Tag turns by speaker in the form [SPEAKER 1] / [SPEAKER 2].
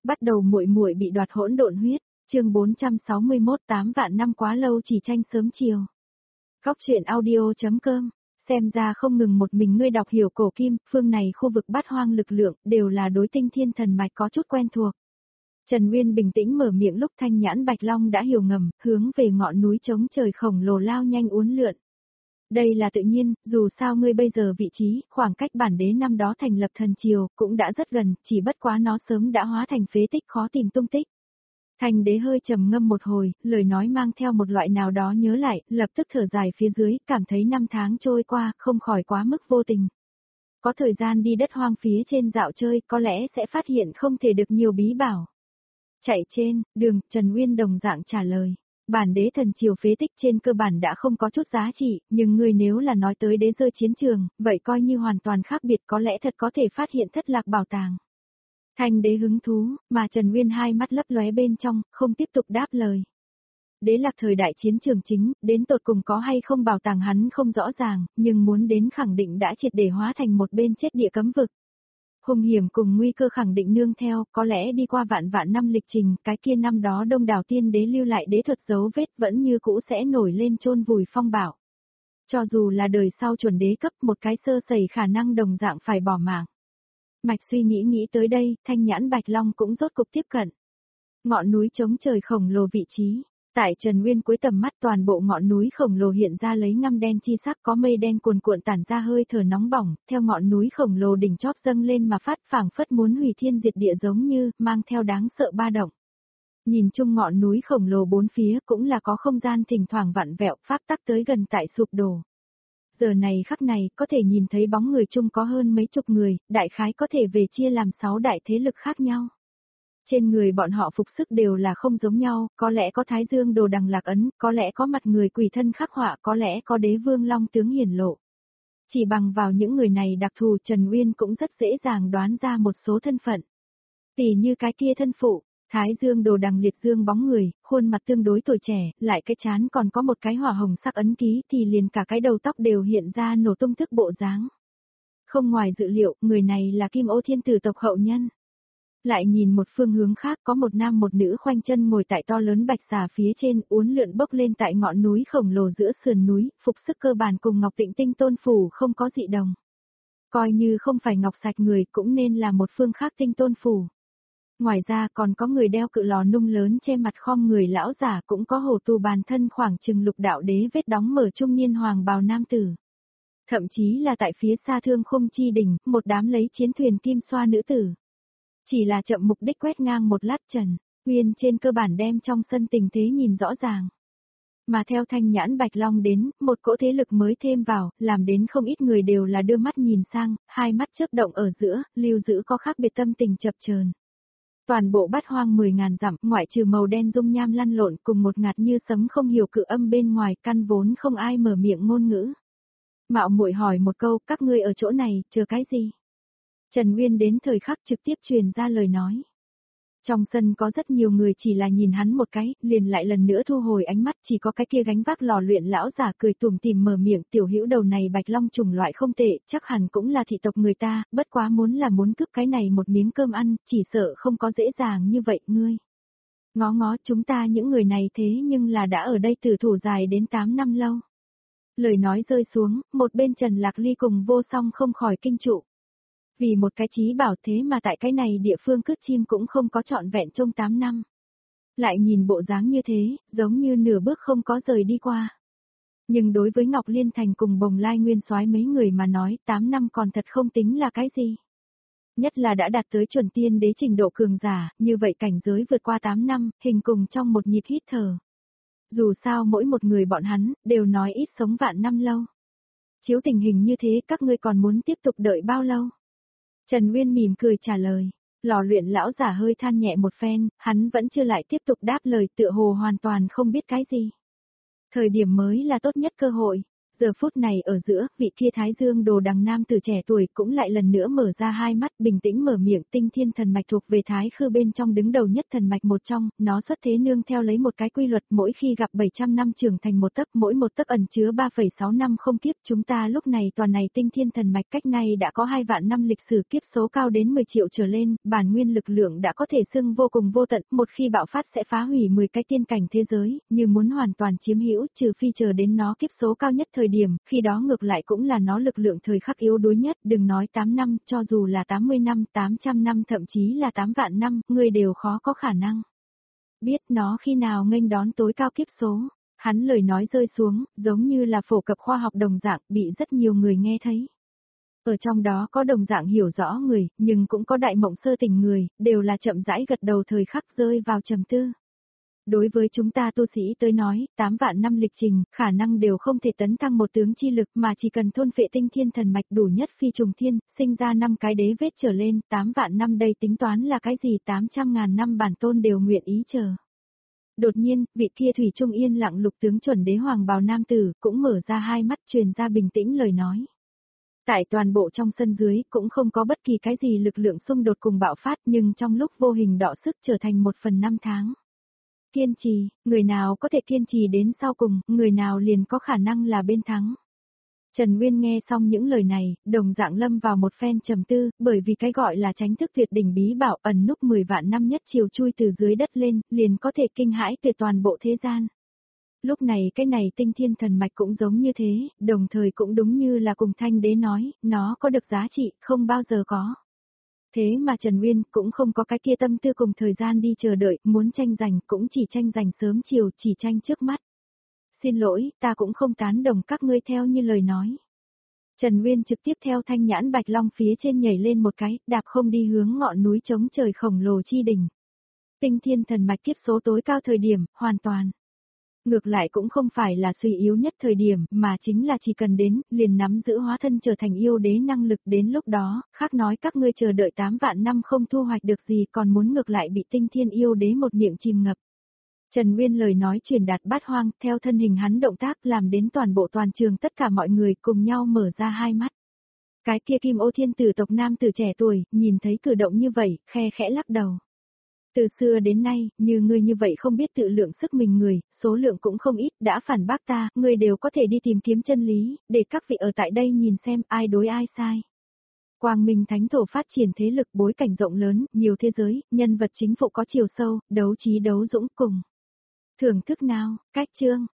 [SPEAKER 1] Bắt đầu muội muội bị đoạt hỗn độn huyết, chương 461 8 vạn năm quá lâu chỉ tranh sớm chiều. Góc truyện audio.com, xem ra không ngừng một mình ngươi đọc hiểu cổ kim, phương này khu vực bát hoang lực lượng, đều là đối tinh thiên thần mạch có chút quen thuộc. Trần Nguyên bình tĩnh mở miệng lúc Thanh Nhãn Bạch Long đã hiểu ngầm, hướng về ngọn núi trống trời khổng lồ lao nhanh uốn lượn. Đây là tự nhiên, dù sao ngươi bây giờ vị trí, khoảng cách bản đế năm đó thành lập thần triều, cũng đã rất gần, chỉ bất quá nó sớm đã hóa thành phế tích khó tìm tung tích. Thành đế hơi trầm ngâm một hồi, lời nói mang theo một loại nào đó nhớ lại, lập tức thở dài phía dưới, cảm thấy năm tháng trôi qua, không khỏi quá mức vô tình. Có thời gian đi đất hoang phía trên dạo chơi, có lẽ sẽ phát hiện không thể được nhiều bí bảo. Chạy trên, đường, Trần Nguyên đồng dạng trả lời. Bản đế thần triều phế tích trên cơ bản đã không có chút giá trị, nhưng ngươi nếu là nói tới đế rơi chiến trường, vậy coi như hoàn toàn khác biệt, có lẽ thật có thể phát hiện thất lạc bảo tàng. Thanh đế hứng thú, mà Trần Nguyên hai mắt lấp lóe bên trong, không tiếp tục đáp lời. Đế lạc thời đại chiến trường chính, đến tột cùng có hay không bảo tàng hắn không rõ ràng, nhưng muốn đến khẳng định đã triệt để hóa thành một bên chết địa cấm vực. Hung hiểm cùng nguy cơ khẳng định nương theo, có lẽ đi qua vạn vạn năm lịch trình, cái kia năm đó đông đảo tiên đế lưu lại đế thuật dấu vết vẫn như cũ sẽ nổi lên chôn vùi phong bảo. Cho dù là đời sau chuẩn đế cấp, một cái sơ sẩy khả năng đồng dạng phải bỏ mạng. Mạch suy nghĩ tới đây, Thanh Nhãn Bạch Long cũng rốt cục tiếp cận. Ngọn núi trống trời khổng lồ vị trí. Tại Trần Nguyên cuối tầm mắt toàn bộ ngọn núi khổng lồ hiện ra lấy ngăm đen chi sắc, có mây đen cuồn cuộn tản ra hơi thở nóng bỏng, theo ngọn núi khổng lồ đỉnh chóp dâng lên mà phát phảng phất muốn hủy thiên diệt địa giống như, mang theo đáng sợ ba động. Nhìn chung ngọn núi khổng lồ bốn phía cũng là có không gian thỉnh thoảng vặn vẹo, pháp tắc tới gần tại sụp đổ. Giờ này khắc này, có thể nhìn thấy bóng người chung có hơn mấy chục người, đại khái có thể về chia làm 6 đại thế lực khác nhau. Trên người bọn họ phục sức đều là không giống nhau, có lẽ có Thái Dương đồ đằng lạc ấn, có lẽ có mặt người quỷ thân khắc họa, có lẽ có đế vương long tướng hiển lộ. Chỉ bằng vào những người này đặc thù Trần Uyên cũng rất dễ dàng đoán ra một số thân phận. Tỉ như cái kia thân phụ, Thái Dương đồ đằng liệt dương bóng người, khuôn mặt tương đối tuổi trẻ, lại cái trán còn có một cái hỏa hồng sắc ấn ký thì liền cả cái đầu tóc đều hiện ra nổ tung thức bộ dáng. Không ngoài dự liệu, người này là Kim Ô Thiên Tử tộc hậu nhân. Lại nhìn một phương hướng khác có một nam một nữ khoanh chân ngồi tại to lớn bạch xà phía trên uốn lượn bốc lên tại ngọn núi khổng lồ giữa sườn núi, phục sức cơ bản cùng Ngọc Tịnh Tinh Tôn Phủ không có dị đồng. Coi như không phải ngọc sạch người cũng nên là một phương khác Tinh Tôn Phủ. Ngoài ra còn có người đeo cự lò nung lớn che mặt khom người lão giả cũng có hổ tù bàn thân khoảng chừng lục đạo đế vết đóng mở trung niên hoàng bào nam tử. Thậm chí là tại phía xa Thương Khung Chi đỉnh, một đám lấy chiến thuyền kim xoa nữ tử. Chỉ là chậm mục đích quét ngang một lát Trần Nguyên trên cơ bản đem trong sân tình thế nhìn rõ ràng. Mà theo Thanh Nhãn Bạch Long đến, một cỗ thế lực mới thêm vào, làm đến không ít người đều là đưa mắt nhìn sang, hai mắt chớp động ở giữa, lưu giữ có khác biệt tâm tình chập chờn. Toàn bộ bát hoang 10.000 dặm, ngoại trừ màu đen dung nham lăn lộn cùng một ngạt như sấm không hiểu cự âm bên ngoài, căn vốn không ai mở miệng ngôn ngữ. Mạo muội hỏi một câu, các ngươi ở chỗ này, chờ cái gì? Trần Nguyên đến thời khắc trực tiếp truyền ra lời nói. Trong sân có rất nhiều người chỉ là nhìn hắn một cái, liền lại lần nữa thu hồi ánh mắt, chỉ có cái kia gánh vác lò luyện lão giả cười tủm tỉm mở miệng, tiểu hữu đầu này bạch long chủng loại không tệ, chắc hẳn cũng là thị tộc người ta, bất quá muốn cướp cái này một miếng cơm ăn, chỉ sợ không có dễ dàng như vậy, ngươi. Ngó ngó chúng ta những người này thế nhưng là đã ở đây tử thủ dài đến 8 năm lâu. Lời nói rơi xuống, một bên Trần Lạc Ly cùng Vô Song không khỏi kinh trụ. Vì một cái chí bảo thế mà tại cái này địa phương cứt chim cũng không có trọn vẹn trong 8 năm. Lại nhìn bộ dáng như thế, giống như nửa bước không có rời đi qua. Nhưng đối với Ngọc Liên Thành cùng Bồng Lai Nguyên Soái mấy người mà nói 8 năm còn thật không tính là cái gì. Nhất là đã đạt tới chuẩn tiên đế trình độ cường giả, như vậy cảnh giới vượt qua 8 năm, hình cùng trong một nhịp hít thở. Dù sao mỗi một người bọn hắn, đều nói ít sống vạn năm lâu. Chiếu tình hình như thế các ngươi còn muốn tiếp tục đợi bao lâu? Trần Nguyên mỉm cười trả lời, lò luyện lão giả hơi than nhẹ một phen, hắn vẫn chưa lại tiếp tục đáp lời tựa hồ hoàn toàn không biết cái gì. Thời điểm mới là tốt nhất cơ hội, Giờ phút này ở giữa, vị kia thái dương đồ đằng nam tử trẻ tuổi cũng lại lần nữa mở ra hai mắt, bình tĩnh mở miệng. Tinh thiên thần mạch thuộc về thái khư bên trong đứng đầu nhất thần mạch một trong, nó xuất thế nương theo lấy một cái quy luật, mỗi khi gặp 700 năm trưởng thành một tấc, mỗi một tấc ẩn chứa 3,6 năm không kiếp. Chúng ta lúc này toàn này tinh thiên thần mạch cách này đã có 2 vạn năm lịch sử, kiếp số cao đến 10 triệu trở lên, bản nguyên lực lượng đã có thể xưng vô cùng vô tận, một khi bạo phát sẽ phá hủy 10 cái tiên cảnh thế giới, như muốn hoàn toàn chiếm hữu, trừ phi chờ đến nó kiếp số cao nhất thời điểm, khi đó ngược lại cũng là nó lực lượng thời khắc yếu đuối nhất, đừng nói 8 năm, cho dù là 80 năm, 800 năm thậm chí là 8 vạn năm, người đều khó có khả năng biết nó khi nào nghênh đón tối cao kiếp số. Hắn lời nói rơi xuống, giống như là phổ cập khoa học đồng dạng, bị rất nhiều người nghe thấy. Ở trong đó có đồng dạng hiểu rõ người, nhưng cũng có đại mộng sơ tỉnh người, đều là chậm rãi gật đầu thời khắc rơi vào trầm tư. Đối với chúng ta tu sĩ tới nói, 8 vạn năm lịch trình, khả năng đều không thể tấn thăng một tướng chi lực mà chỉ cần thôn phệ tinh thiên thần mạch đủ nhất phi trùng thiên, sinh ra 5 cái đế vết trở lên, 8 vạn năm đây tính toán là cái gì 800.000 năm bản tôn đều nguyện ý chờ. Đột nhiên, vị kia thủy trung yên lặng lục tướng chuẩn đế hoàng bào nam tử, cũng mở ra hai mắt truyền ra bình tĩnh lời nói. Tại toàn bộ trong sân dưới cũng không có bất kỳ cái gì lực lượng xung đột cùng bạo phát nhưng trong lúc vô hình đọ sức trở thành 1/5 tháng. Kiên trì, người nào có thể kiên trì đến sau cùng, người nào liền có khả năng là bên thắng. Trần Nguyên nghe xong những lời này, đồng dạng lâm vào một phen trầm tư, bởi vì cái gọi là tránh thức tuyệt đỉnh bí bảo ẩn núp 10 vạn năm nhất chiều chui từ dưới đất lên, liền có thể kinh hãi tuyệt toàn bộ thế gian. Lúc này cái này tinh thiên thần mạch cũng giống như thế, đồng thời cũng đúng như là cùng thanh đế nói, nó có được giá trị, không bao giờ có. Thế mà Trần Nguyên cũng không có cái kia tâm tư cùng thời gian đi chờ đợi, muốn tranh giành cũng chỉ tranh giành sớm chiều, chỉ tranh trước mắt. Xin lỗi, ta cũng không tán đồng các ngươi theo như lời nói. Trần Nguyên trực tiếp theo thanh nhãn bạch long phía trên nhảy lên một cái, đạp không đi hướng ngọn núi chống trời khổng lồ chi đỉnh. Tinh thiên thần mạch kiếp số tối cao thời điểm, hoàn toàn. Ngược lại cũng không phải là suy yếu nhất thời điểm, mà chính là chỉ cần đến, liền nắm giữ hóa thân trở thành yêu đế năng lực đến lúc đó, khác nói các ngươi chờ đợi 8 vạn năm không thu hoạch được gì còn muốn ngược lại bị tinh thiên yêu đế một miệng chìm ngập. Trần Nguyên lời nói truyền đạt bát hoang, theo thân hình hắn động tác làm đến toàn bộ toàn trường tất cả mọi người cùng nhau mở ra hai mắt. Cái kia Kim Ô Thiên tử tộc nam tử trẻ tuổi, nhìn thấy cử động như vậy, khe khẽ lắc đầu. Từ xưa đến nay, như ngươi như vậy không biết tự lượng sức mình người, số lượng cũng không ít, đã phản bác ta, ngươi đều có thể đi tìm kiếm chân lý, để các vị ở tại đây nhìn xem ai đối ai sai. Quang Minh Thánh Thổ phát triển thế lực bối cảnh rộng lớn, nhiều thế giới, nhân vật chính phụ có chiều sâu, đấu trí đấu dũng cùng. Thưởng thức nào, cách chương.